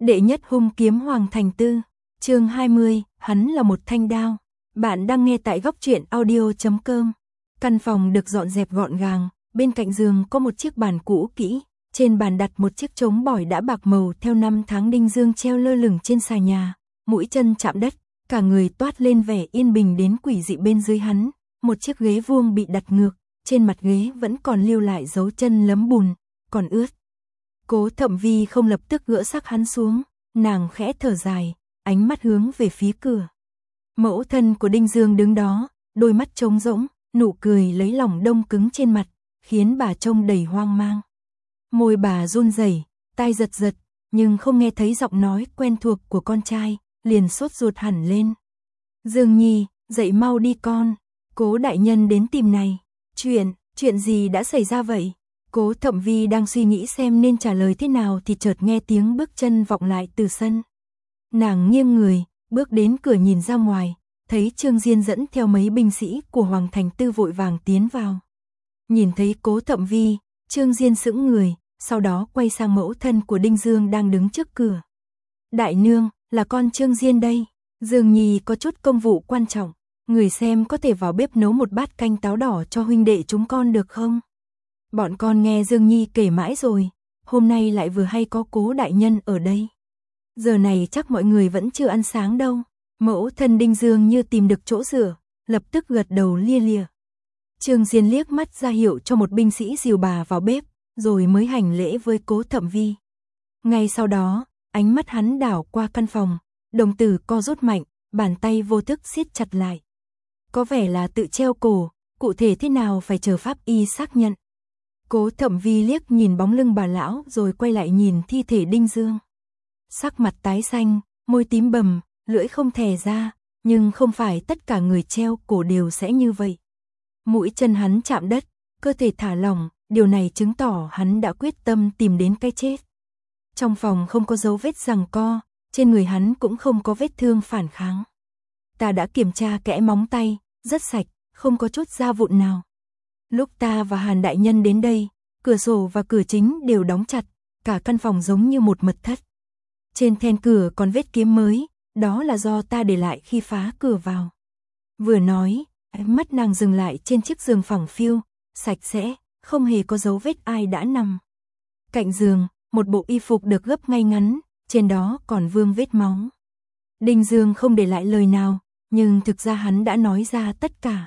Đệ nhất hung kiếm Hoàng Thành Tư, chương 20, hắn là một thanh đao. Bạn đang nghe tại góc truyện audio.com. Căn phòng được dọn dẹp gọn gàng, bên cạnh giường có một chiếc bàn cũ kỹ, trên bàn đặt một chiếc trống bỏi đã bạc màu theo năm tháng. Đinh Dương treo lơ lửng trên xà nhà, mũi chân chạm đất, cả người toát lên vẻ yên bình đến quỷ dị. Bên dưới hắn, một chiếc ghế vuông bị đặt ngược, trên mặt ghế vẫn còn lưu lại dấu chân lấm bùn, còn ướt. Cố Thậm Vi không lập tức gỡ xác hắn xuống, nàng khẽ thở dài, ánh mắt hướng về phía cửa. Mẫu thân của Đinh Dương đứng đó, đôi mắt trống rỗng, nụ cười lấy lòng đông cứng trên mặt, khiến bà trông đầy hoang mang. Môi bà run rẩy, tai giật giật, nhưng không nghe thấy giọng nói quen thuộc của con trai, liền sốt ruột hẳn lên. Dương Nhi, dậy mau đi con, Cố đại nhân đến tìm này. Chuyện gì đã xảy ra vậy? Cố Thậm Vi đang suy nghĩ xem nên trả lời thế nào thì chợt nghe tiếng bước chân vọng lại từ sân. Nàng nghiêng người, bước đến cửa nhìn ra ngoài, thấy Trương Diên dẫn theo mấy binh sĩ của Hoàng Thành Tư vội vàng tiến vào. Nhìn thấy Cố Thậm Vi, Trương Diên sững người, sau đó quay sang mẫu thân của Đinh Dương đang đứng trước cửa. Đại nương, là con Trương Diên đây. Dương Nhi có chút công vụ quan trọng, người xem có thể vào bếp nấu một bát canh táo đỏ cho huynh đệ chúng con được không? Bọn con nghe Dương Nhi kể mãi rồi, hôm nay lại vừa hay có Cố đại nhân ở đây. Giờ này chắc mọi người vẫn chưa ăn sáng đâu. Mẫu thân Đinh Dương như tìm được chỗ dựa, lập tức gật đầu lia lịa. Trương Diên liếc mắt ra hiệu cho một binh sĩ dìu bà vào bếp, rồi mới hành lễ với Cố Thậm Vi. Ngay sau đó, ánh mắt hắn đảo qua căn phòng, đồng tử co rút mạnh, bàn tay vô thức siết chặt lại. Có vẻ là tự treo cổ, cụ thể thế nào phải chờ pháp y xác nhận. Cố Thậm Vi liếc nhìn bóng lưng bà lão rồi quay lại nhìn thi thể Đinh Dương. Sắc mặt tái xanh, môi tím bầm, lưỡi không thè ra, nhưng không phải tất cả người treo cổ đều sẽ như vậy. Mũi chân hắn chạm đất, cơ thể thả lỏng, điều này chứng tỏ hắn đã quyết tâm tìm đến cái chết. Trong phòng không có dấu vết giằng co, trên người hắn cũng không có vết thương phản kháng. Ta đã kiểm tra kẽ móng tay, rất sạch, không có chút da vụn nào. Lúc ta và Hàn đại nhân đến đây, cửa sổ và cửa chính đều đóng chặt, cả căn phòng giống như một mật thất. Trên then cửa còn vết kiếm mới, đó là do ta để lại khi phá cửa vào. Vừa nói, ánh mắt nàng dừng lại trên chiếc giường phẳng phiu, sạch sẽ, không hề có dấu vết ai đã nằm. Cạnh giường, một bộ y phục được gấp ngay ngắn, trên đó còn vương vết máu. Đinh Dương không để lại lời nào, nhưng thực ra hắn đã nói ra tất cả.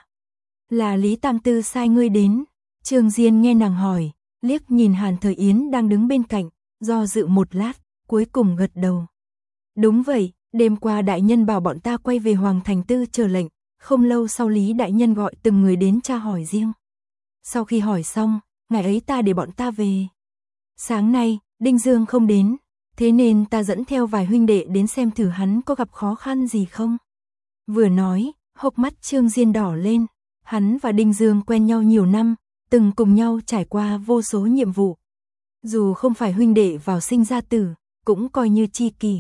Là Lý Tam Tư sai ngươi đến. Trương Diên nghe nàng hỏi, liếc nhìn Hàn Thời Yến đang đứng bên cạnh, do dự một lát, cuối cùng gật đầu. Đúng vậy, đêm qua đại nhân bảo bọn ta quay về Hoàng Thành Tư chờ lệnh, không lâu sau Lý đại nhân gọi từng người đến tra hỏi riêng. Sau khi hỏi xong, ngày ấy ta để bọn ta về. Sáng nay, Đinh Dương không đến, thế nên ta dẫn theo vài huynh đệ đến xem thử hắn có gặp khó khăn gì không. Vừa nói, hốc mắt Trương Diên đỏ lên, hắn và Đinh Dương quen nhau nhiều năm, từng cùng nhau trải qua vô số nhiệm vụ. Dù không phải huynh đệ vào sinh ra tử, cũng coi như tri kỷ.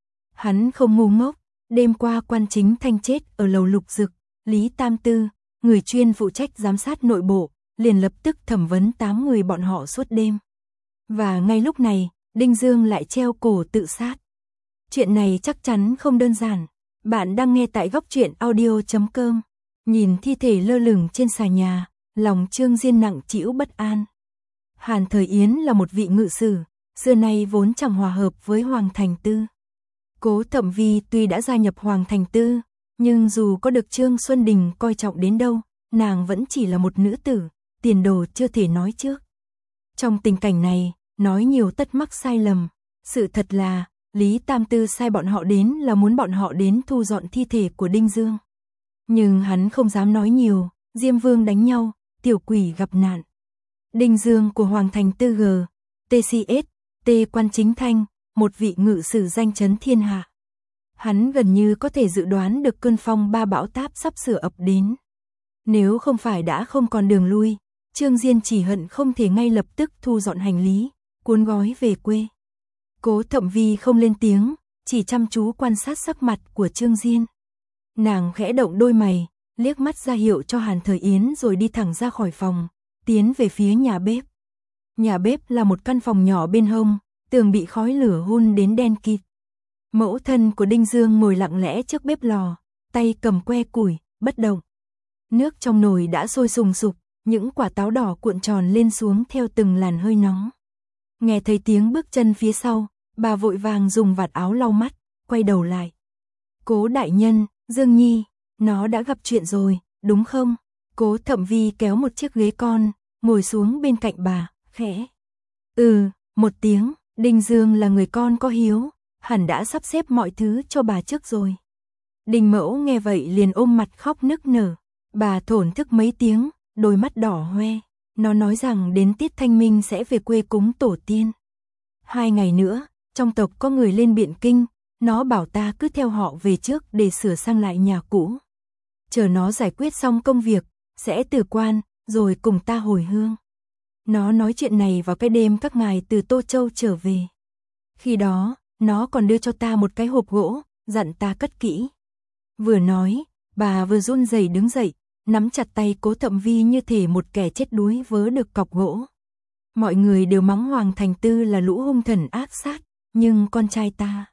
Hắn không ngu ngốc, đêm qua quan chính Thanh chết ở lầu Lục Dực, Lý Tam Tư, người chuyên phụ trách giám sát nội bộ, liền lập tức thẩm vấn 8 người bọn họ suốt đêm. Và ngay lúc này, Đinh Dương lại treo cổ tự sát. Chuyện này chắc chắn không đơn giản. Bạn đang nghe tại góc truyện audio.com. Nhìn thi thể lơ lửng trên xà nhà, lòng Trương Diên nặng trĩu bất an. Hàn Thời Yến là một vị ngự sử, xưa nay vốn chẳng hòa hợp với Hoàng Thành Tư. Cố Thậm Vi tuy đã gia nhập Hoàng Thành Tư, nhưng dù có được Trương Xuân Đình coi trọng đến đâu, nàng vẫn chỉ là một nữ tử, tiền đồ chưa thể nói trước. Trong tình cảnh này, nói nhiều tất mắc sai lầm. Sự thật là, Lý Tam Tư sai bọn họ đến là muốn bọn họ đến thu dọn thi thể của Đinh Dương. Nhưng hắn không dám nói nhiều, Diêm Vương đánh nhau, tiểu quỷ gặp nạn. Đinh Dương của Hoàng Thành Tư G, TCS, T quan chính Thanh, một vị ngự sử danh chấn thiên hạ. Hắn gần như có thể dự đoán được cơn phong ba bão táp sắp sửa ập đến. Nếu không phải đã không còn đường lui, Trương Diên chỉ hận không thể ngay lập tức thu dọn hành lý, cuốn gói về quê. Cố Thậm Vi không lên tiếng, chỉ chăm chú quan sát sắc mặt của Trương Diên. Nàng khẽ động đôi mày, liếc mắt ra hiệu cho Hàn Thời Yến rồi đi thẳng ra khỏi phòng, tiến về phía nhà bếp. Nhà bếp là một căn phòng nhỏ bên hông, tường bị khói lửa hun đến đen kịt. Mẫu thân của Đinh Dương ngồi lặng lẽ trước bếp lò, tay cầm que củi, bất động. Nước trong nồi đã sôi sùng sục, những quả táo đỏ cuộn tròn lên xuống theo từng làn hơi nóng. Nghe thấy tiếng bước chân phía sau, bà vội vàng dùng vạt áo lau mắt, quay đầu lại. Cố đại nhân, Dương Nhi, nó đã gặp chuyện rồi, đúng không? Cố Thẩm Vi kéo một chiếc ghế con, ngồi xuống bên cạnh bà, khẽ. Một tiếng, Đinh Dương là người con có hiếu, hẳn đã sắp xếp mọi thứ cho bà trước rồi. Đinh Mẫu nghe vậy liền ôm mặt khóc nức nở, bà thổn thức mấy tiếng, đôi mắt đỏ hoe. Nó nói rằng đến tiết Thanh Minh sẽ về quê cúng tổ tiên. 2 ngày nữa, trong tộc có người lên Biện Kinh, nó bảo ta cứ theo họ về trước để sửa sang lại nhà cũ. Chờ nó giải quyết xong công việc, sẽ từ quan, rồi cùng ta hồi hương. Nó nói chuyện này vào cái đêm các ngài từ Tô Châu trở về. Khi đó, nó còn đưa cho ta một cái hộp gỗ, dặn ta cất kỹ. Vừa nói, bà vừa run rẩy đứng dậy, nắm chặt tay Cố Thẩm Vi như thể một kẻ chết đuối vớ được cọc gỗ. Mọi người đều mắng Hoàng Thành Tư là lũ hung thần ác sát, nhưng con trai ta,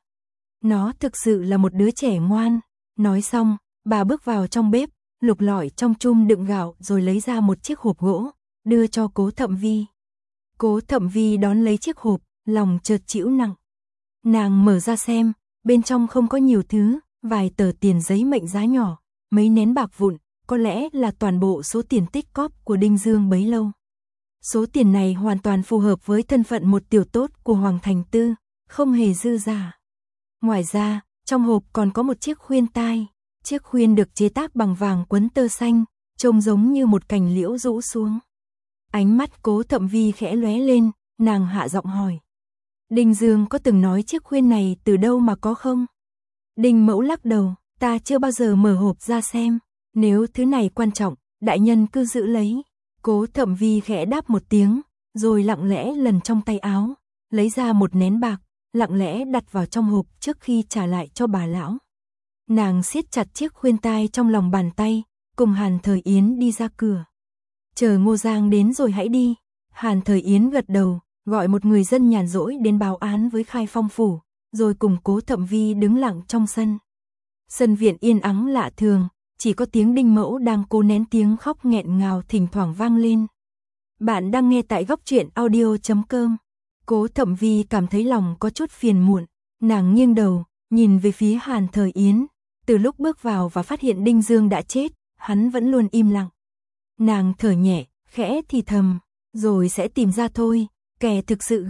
nó thực sự là một đứa trẻ ngoan. Nói xong, bà bước vào trong bếp, lục lọi trong chum đựng gạo rồi lấy ra một chiếc hộp gỗ, đưa cho Cố Thẩm Vi. Cố Thẩm Vi đón lấy chiếc hộp, lòng chợt chịu nặng. Nàng mở ra xem, bên trong không có nhiều thứ, vài tờ tiền giấy mệnh giá nhỏ, mấy nén bạc vụn, có lẽ là toàn bộ số tiền tích cóp của Đinh Dương bấy lâu. Số tiền này hoàn toàn phù hợp với thân phận một tiểu tốt của Hoàng Thành Tư, không hề dư giả. Ngoài ra, trong hộp còn có một chiếc khuyên tai. Chiếc khuyên được chế tác bằng vàng quấn tơ xanh, trông giống như một cành liễu rũ xuống. Ánh mắt Cố Thẩm Vi khẽ lóe lên, nàng hạ giọng hỏi. Đinh Dương có từng nói chiếc khuyên này từ đâu mà có không? Đinh Mẫu lắc đầu, ta chưa bao giờ mở hộp ra xem. Nếu thứ này quan trọng, đại nhân cứ giữ lấy. Cố Thẩm Vi khẽ đáp một tiếng, rồi lặng lẽ lần trong tay áo, lấy ra một nén bạc, lặng lẽ đặt vào trong hộp trước khi trả lại cho bà lão. Nàng siết chặt chiếc khuyên tai trong lòng bàn tay, cùng Hàn Thời Yến đi ra cửa. Chờ Ngô Giang đến rồi hãy đi. Hàn Thời Yến gật đầu, gọi một người dân nhàn rỗi đến báo án với Khai Phong phủ, rồi cùng Cố Thẩm Vi đứng lặng trong sân. Sân viện yên ắng lạ thường, chỉ có tiếng Đinh Mẫu đang cố nén tiếng khóc nghẹn ngào thỉnh thoảng vang lên. Bạn đang nghe tại goctruyện.audio.com. Cố Thẩm Vi cảm thấy lòng có chút phiền muộn, nàng nghiêng đầu, nhìn về phía Hàn Thời Yến. Từ lúc bước vào và phát hiện Đinh Dương đã chết, hắn vẫn luôn im lặng. Nàng thở nhẹ, khẽ thì thầm, rồi sẽ tìm ra thôi, kẻ thực sự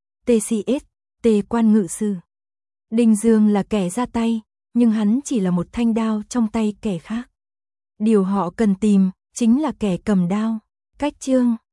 TCS, quan ngự sử. Đinh Dương là kẻ ra tay, nhưng hắn chỉ là một thanh đao trong tay kẻ khác. Điều họ cần tìm, chính là kẻ cầm đao. Cách chương